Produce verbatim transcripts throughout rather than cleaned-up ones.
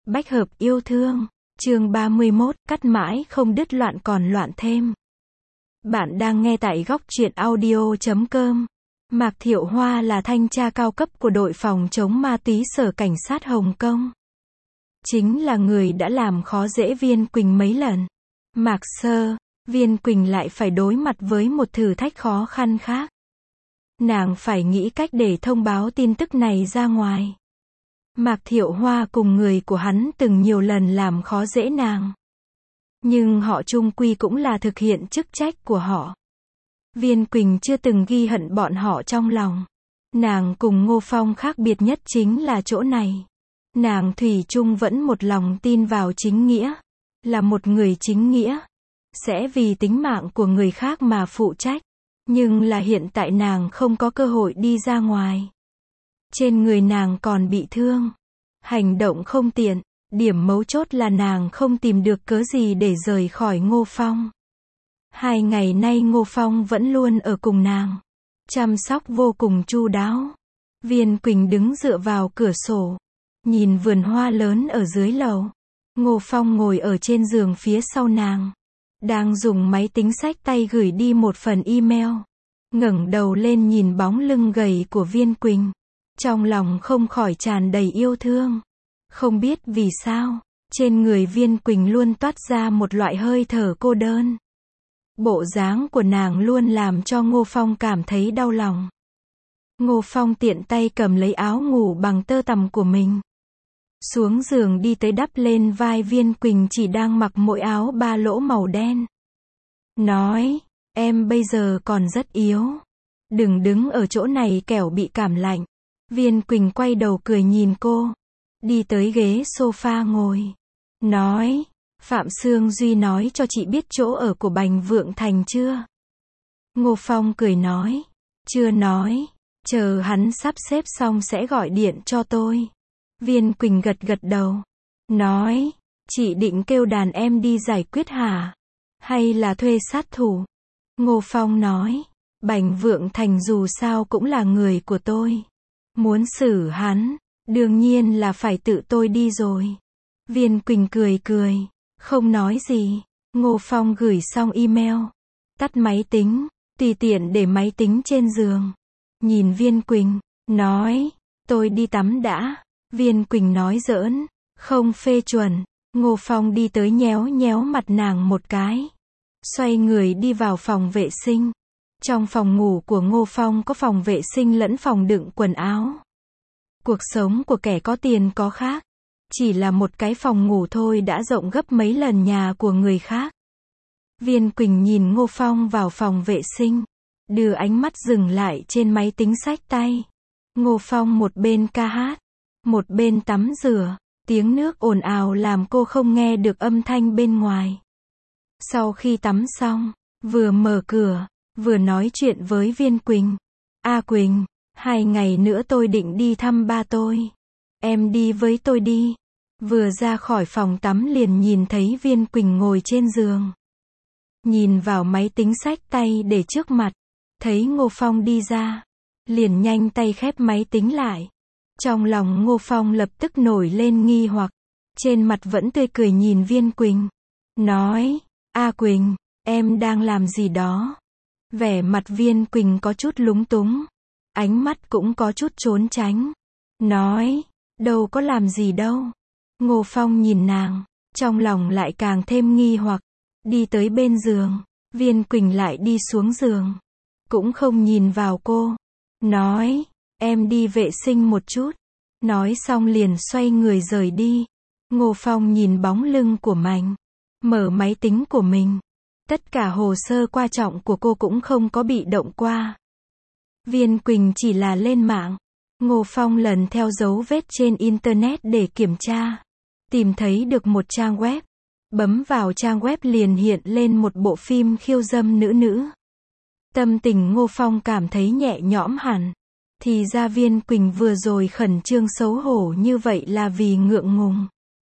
Bách hợp yêu thương. Chương ba mươi mốt, cắt mãi không đứt loạn còn loạn thêm. Bạn đang nghe tại góc truyện audio chấm com. Mạc Thiệu Hoa là thanh tra cao cấp của đội phòng chống ma túy Sở Cảnh sát Hồng Kông. Chính là người đã làm khó dễ Viên Quỳnh mấy lần. Mạc Sơ, Viên Quỳnh lại phải đối mặt với một thử thách khó khăn khác. Nàng phải nghĩ cách để thông báo tin tức này ra ngoài. Mạc Thiệu Hoa cùng người của hắn từng nhiều lần làm khó dễ nàng. Nhưng họ chung quy cũng là thực hiện chức trách của họ. Viên Quỳnh chưa từng ghi hận bọn họ trong lòng. Nàng cùng Ngô Phong khác biệt nhất chính là chỗ này. Nàng thủy chung vẫn một lòng tin vào chính nghĩa. Là một người chính nghĩa. Sẽ vì tính mạng của người khác mà phụ trách. Nhưng là hiện tại nàng không có cơ hội đi ra ngoài. Trên người nàng còn bị thương. Hành động không tiện. Điểm mấu chốt là nàng không tìm được cớ gì để rời khỏi Ngô Phong. Hai ngày nay Ngô Phong vẫn luôn ở cùng nàng. Chăm sóc vô cùng chu đáo. Viên Quỳnh đứng dựa vào cửa sổ. Nhìn vườn hoa lớn ở dưới lầu. Ngô Phong ngồi ở trên giường phía sau nàng. Đang dùng máy tính xách tay gửi đi một phần email. Ngẩng đầu lên nhìn bóng lưng gầy của Viên Quỳnh. Trong lòng không khỏi tràn đầy yêu thương. Không biết vì sao, trên người Viên Quỳnh luôn toát ra một loại hơi thở cô đơn. Bộ dáng của nàng luôn làm cho Ngô Phong cảm thấy đau lòng. Ngô Phong tiện tay cầm lấy áo ngủ bằng tơ tằm của mình. Xuống giường đi tới đắp lên vai Viên Quỳnh chỉ đang mặc mỗi áo ba lỗ màu đen. Nói, em bây giờ còn rất yếu. Đừng đứng ở chỗ này kẻo bị cảm lạnh. Viên Quỳnh quay đầu cười nhìn cô. Đi tới ghế sofa ngồi. Nói, Phạm Sương Duy nói cho chị biết chỗ ở của Bành Vượng Thành chưa? Ngô Phong cười nói. Chưa nói. Chờ hắn sắp xếp xong sẽ gọi điện cho tôi. Viên Quỳnh gật gật đầu. Nói, chị định kêu đàn em đi giải quyết hả? Hay là thuê sát thủ? Ngô Phong nói. Bành Vượng Thành dù sao cũng là người của tôi. Muốn xử hắn, đương nhiên là phải tự tôi đi rồi. Viên Quỳnh cười cười, không nói gì. Ngô Phong gửi xong email. Tắt máy tính, tùy tiện để máy tính trên giường. Nhìn Viên Quỳnh, nói, tôi đi tắm đã. Viên Quỳnh nói giỡn, không phê chuẩn. Ngô Phong đi tới nhéo nhéo mặt nàng một cái. Xoay người đi vào phòng vệ sinh. Trong phòng ngủ của Ngô Phong có phòng vệ sinh lẫn phòng đựng quần áo. Cuộc sống của kẻ có tiền có khác. Chỉ là một cái phòng ngủ thôi đã rộng gấp mấy lần nhà của người khác. Viên Quỳnh nhìn Ngô Phong vào phòng vệ sinh. Đưa ánh mắt dừng lại trên máy tính xách tay. Ngô Phong một bên ca hát. Một bên tắm rửa. Tiếng nước ồn ào làm cô không nghe được âm thanh bên ngoài. Sau khi tắm xong, vừa mở cửa, vừa nói chuyện với Viên Quỳnh. A Quỳnh, hai ngày nữa tôi định đi thăm ba tôi. Em đi với tôi đi. Vừa ra khỏi phòng tắm liền nhìn thấy Viên Quỳnh ngồi trên giường. Nhìn vào máy tính xách tay để trước mặt. Thấy Ngô Phong đi ra. Liền nhanh tay khép máy tính lại. Trong lòng Ngô Phong lập tức nổi lên nghi hoặc. Trên mặt vẫn tươi cười nhìn Viên Quỳnh. Nói, A Quỳnh, em đang làm gì đó? Vẻ mặt Viên Quỳnh có chút lúng túng. Ánh mắt cũng có chút trốn tránh. Nói, đâu có làm gì đâu. Ngô Phong nhìn nàng. Trong lòng lại càng thêm nghi hoặc. Đi tới bên giường. Viên Quỳnh lại đi xuống giường. Cũng không nhìn vào cô. Nói, em đi vệ sinh một chút. Nói xong liền xoay người rời đi. Ngô Phong nhìn bóng lưng của Mạnh. Mở máy tính của mình. Tất cả hồ sơ quan trọng của cô cũng không có bị động qua. Viên Quỳnh chỉ là lên mạng. Ngô Phong lần theo dấu vết trên Internet để kiểm tra. Tìm thấy được một trang web. Bấm vào trang web liền hiện lên một bộ phim khiêu dâm nữ nữ. Tâm tình Ngô Phong cảm thấy nhẹ nhõm hẳn. Thì ra Viên Quỳnh vừa rồi khẩn trương xấu hổ như vậy là vì ngượng ngùng.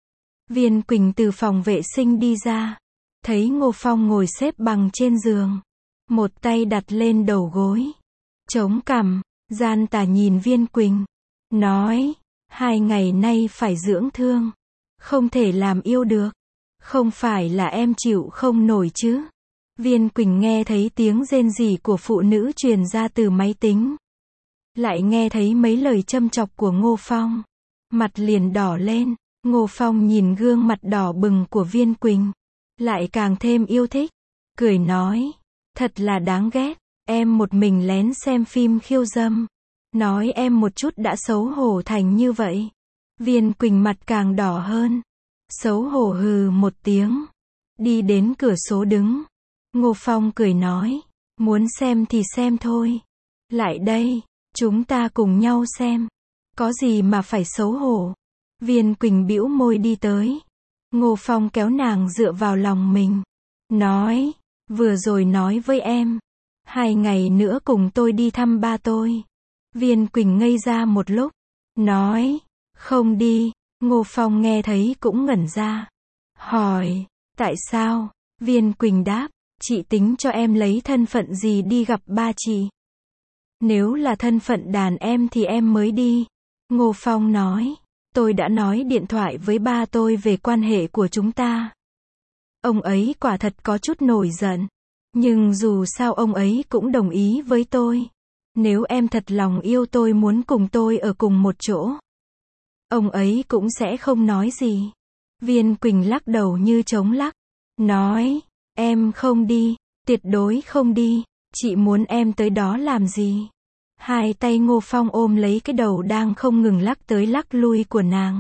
Viên Quỳnh từ phòng vệ sinh đi ra. Thấy Ngô Phong ngồi xếp bằng trên giường. Một tay đặt lên đầu gối. Chống cằm, gian tà nhìn Viên Quỳnh. Nói, hai ngày nay phải dưỡng thương. Không thể làm yêu được. Không phải là em chịu không nổi chứ. Viên Quỳnh nghe thấy tiếng rên rỉ của phụ nữ truyền ra từ máy tính. Lại nghe thấy mấy lời châm chọc của Ngô Phong. Mặt liền đỏ lên. Ngô Phong nhìn gương mặt đỏ bừng của Viên Quỳnh. Lại càng thêm yêu thích. Cười nói. Thật là đáng ghét. Em một mình lén xem phim khiêu dâm. Nói em một chút đã xấu hổ thành như vậy. Viên Quỳnh mặt càng đỏ hơn. Xấu hổ hừ một tiếng. Đi đến cửa sổ đứng. Ngô Phong cười nói. Muốn xem thì xem thôi. Lại đây. Chúng ta cùng nhau xem. Có gì mà phải xấu hổ. Viên Quỳnh bĩu môi đi tới. Ngô Phong kéo nàng dựa vào lòng mình. Nói. Vừa rồi nói với em. Hai ngày nữa cùng tôi đi thăm ba tôi. Viên Quỳnh ngây ra một lúc. Nói. Không đi. Ngô Phong nghe thấy cũng ngẩn ra. Hỏi. Tại sao? Viên Quỳnh đáp. Chị tính cho em lấy thân phận gì đi gặp ba chị? Nếu là thân phận đàn em thì em mới đi. Ngô Phong nói. Tôi đã nói điện thoại với ba tôi về quan hệ của chúng ta. Ông ấy quả thật có chút nổi giận. Nhưng dù sao ông ấy cũng đồng ý với tôi. Nếu em thật lòng yêu tôi muốn cùng tôi ở cùng một chỗ. Ông ấy cũng sẽ không nói gì. Viên Quỳnh lắc đầu như trống lắc. Nói. Em không đi. Tuyệt đối không đi. Chị muốn em tới đó làm gì? Hai tay Ngô Phong ôm lấy cái đầu đang không ngừng lắc tới lắc lui của nàng.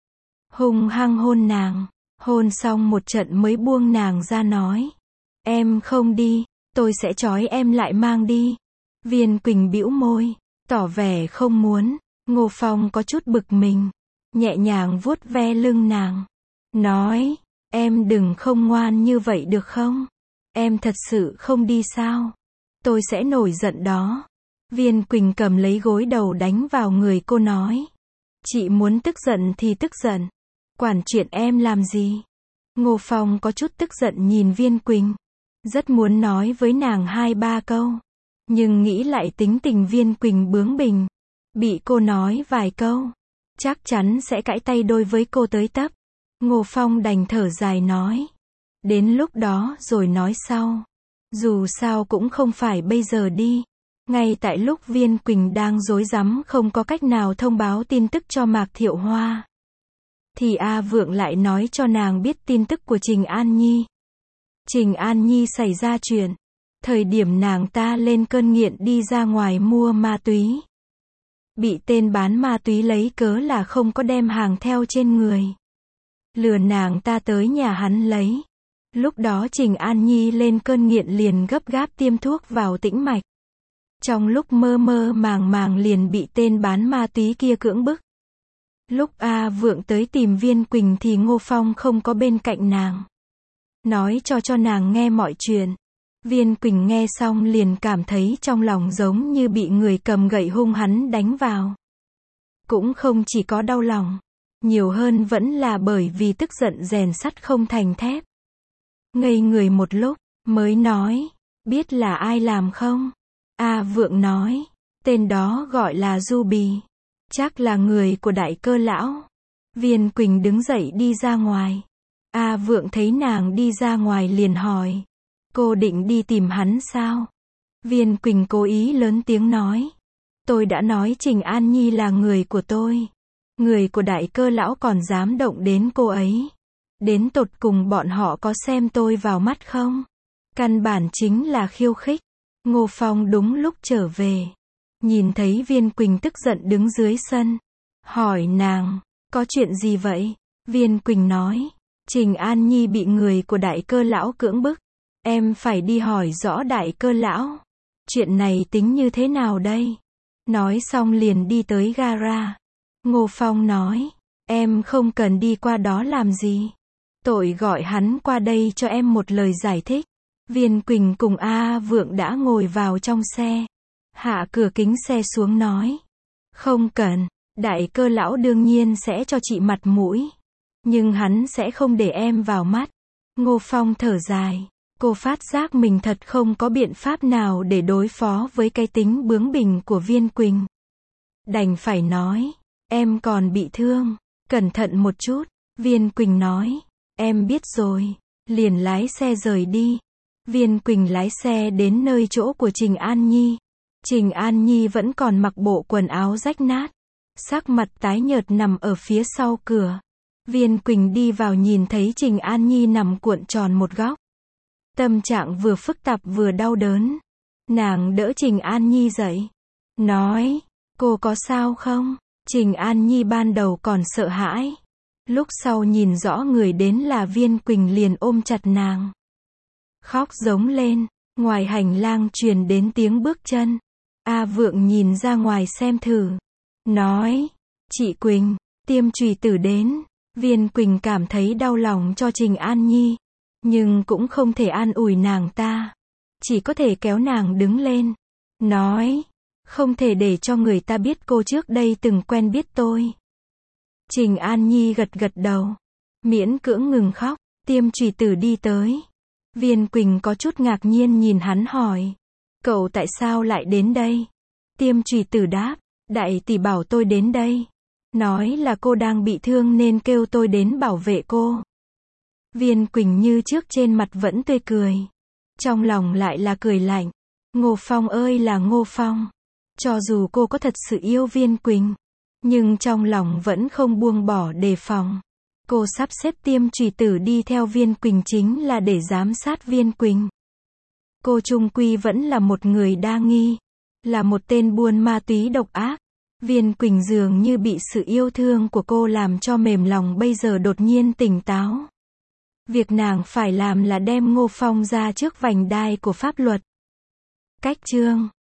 Hung hăng hôn nàng. Hôn xong một trận mới buông nàng ra nói. Em không đi. Tôi sẽ trói em lại mang đi. Viên Quỳnh bĩu môi. Tỏ vẻ không muốn. Ngô Phong có chút bực mình. Nhẹ nhàng vuốt ve lưng nàng. Nói. Em đừng không ngoan như vậy được không? Em thật sự không đi sao? Tôi sẽ nổi giận đó. Viên Quỳnh cầm lấy gối đầu đánh vào người cô nói. Chị muốn tức giận thì tức giận. Quản chuyện em làm gì? Ngô Phong có chút tức giận nhìn Viên Quỳnh. Rất muốn nói với nàng hai ba câu. Nhưng nghĩ lại tính tình Viên Quỳnh bướng bỉnh. Bị cô nói vài câu. Chắc chắn sẽ cãi tay đôi với cô tới tấp. Ngô Phong đành thở dài nói. Đến lúc đó rồi nói sau. Dù sao cũng không phải bây giờ đi. Ngay tại lúc Viên Quỳnh đang rối rắm không có cách nào thông báo tin tức cho Mạc Thiệu Hoa. Thì A Vượng lại nói cho nàng biết tin tức của Trình An Nhi. Trình An Nhi xảy ra chuyện. Thời điểm nàng ta lên cơn nghiện đi ra ngoài mua ma túy. Bị tên bán ma túy lấy cớ là không có đem hàng theo trên người. Lừa nàng ta tới nhà hắn lấy. Lúc đó Trình An Nhi lên cơn nghiện liền gấp gáp tiêm thuốc vào tĩnh mạch. Trong lúc mơ mơ màng màng liền bị tên bán ma túy kia cưỡng bức. Lúc A Vượng tới tìm Viên Quỳnh thì Ngô Phong không có bên cạnh nàng. Nói cho cho nàng nghe mọi chuyện. Viên Quỳnh nghe xong liền cảm thấy trong lòng giống như bị người cầm gậy hung hắn đánh vào. Cũng không chỉ có đau lòng. Nhiều hơn vẫn là bởi vì tức giận rèn sắt không thành thép. Ngây người một lúc, mới nói. Biết là ai làm không? A Vượng nói. Tên đó gọi là Du Bì. Chắc là người của Đại Cơ Lão. Viên Quỳnh đứng dậy đi ra ngoài. A Vượng thấy nàng đi ra ngoài liền hỏi. Cô định đi tìm hắn sao? Viên Quỳnh cố ý lớn tiếng nói. Tôi đã nói Trình An Nhi là người của tôi. Người của Đại Cơ Lão còn dám động đến cô ấy. Đến tột cùng bọn họ có xem tôi vào mắt không? Căn bản chính là khiêu khích. Ngô Phong đúng lúc trở về. Nhìn thấy Viên Quỳnh tức giận đứng dưới sân. Hỏi nàng, có chuyện gì vậy? Viên Quỳnh nói, Trình An Nhi bị người của Đại Cơ Lão cưỡng bức. Em phải đi hỏi rõ Đại Cơ Lão. Chuyện này tính như thế nào đây? Nói xong liền đi tới gara. Ngô Phong nói, em không cần đi qua đó làm gì. Tội gọi hắn qua đây cho em một lời giải thích. Viên Quỳnh cùng A Vượng đã ngồi vào trong xe. Hạ cửa kính xe xuống nói. Không cần, Đại Cơ Lão đương nhiên sẽ cho chị mặt mũi. Nhưng hắn sẽ không để em vào mắt. Ngô Phong thở dài. Cô phát giác mình thật không có biện pháp nào để đối phó với cái tính bướng bỉnh của Viên Quỳnh. Đành phải nói. Em còn bị thương. Cẩn thận một chút. Viên Quỳnh nói, em biết rồi, liền lái xe rời đi. Viên Quỳnh lái xe đến nơi chỗ của Trình An Nhi. Trình An Nhi vẫn còn mặc bộ quần áo rách nát, sắc mặt tái nhợt nằm ở phía sau cửa. Viên Quỳnh đi vào nhìn thấy Trình An Nhi nằm cuộn tròn một góc. Tâm trạng vừa phức tạp vừa đau đớn. Nàng đỡ Trình An Nhi dậy. Nói, cô có sao không? Trình An Nhi ban đầu còn sợ hãi. Lúc sau nhìn rõ người đến là Viên Quỳnh liền ôm chặt nàng. Khóc giống lên. Ngoài hành lang truyền đến tiếng bước chân. A Vượng nhìn ra ngoài xem thử. Nói, chị Quỳnh, tiêm chùy tử đến. Viên Quỳnh cảm thấy đau lòng cho Trình An Nhi. Nhưng cũng không thể an ủi nàng ta. Chỉ có thể kéo nàng đứng lên. Nói, không thể để cho người ta biết cô trước đây từng quen biết tôi. Trình An Nhi gật gật đầu. Miễn cưỡng ngừng khóc. Tiêm chùy tử đi tới. Viên Quỳnh có chút ngạc nhiên nhìn hắn hỏi. Cậu tại sao lại đến đây? Tiêm chùy tử đáp. Đại tỷ bảo tôi đến đây. Nói là cô đang bị thương nên kêu tôi đến bảo vệ cô. Viên Quỳnh như trước trên mặt vẫn tươi cười. Trong lòng lại là cười lạnh. Ngô Phong ơi là Ngô Phong. Cho dù cô có thật sự yêu Viên Quỳnh, nhưng trong lòng vẫn không buông bỏ đề phòng. Cô sắp xếp tiêm chùy tử đi theo Viên Quỳnh chính là để giám sát Viên Quỳnh. Cô chung quy vẫn là một người đa nghi. Là một tên buôn ma túy độc ác. Viên Quỳnh dường như bị sự yêu thương của cô làm cho mềm lòng bây giờ đột nhiên tỉnh táo. Việc nàng phải làm là đem Ngô Phong ra trước vành đai của pháp luật. Cách chương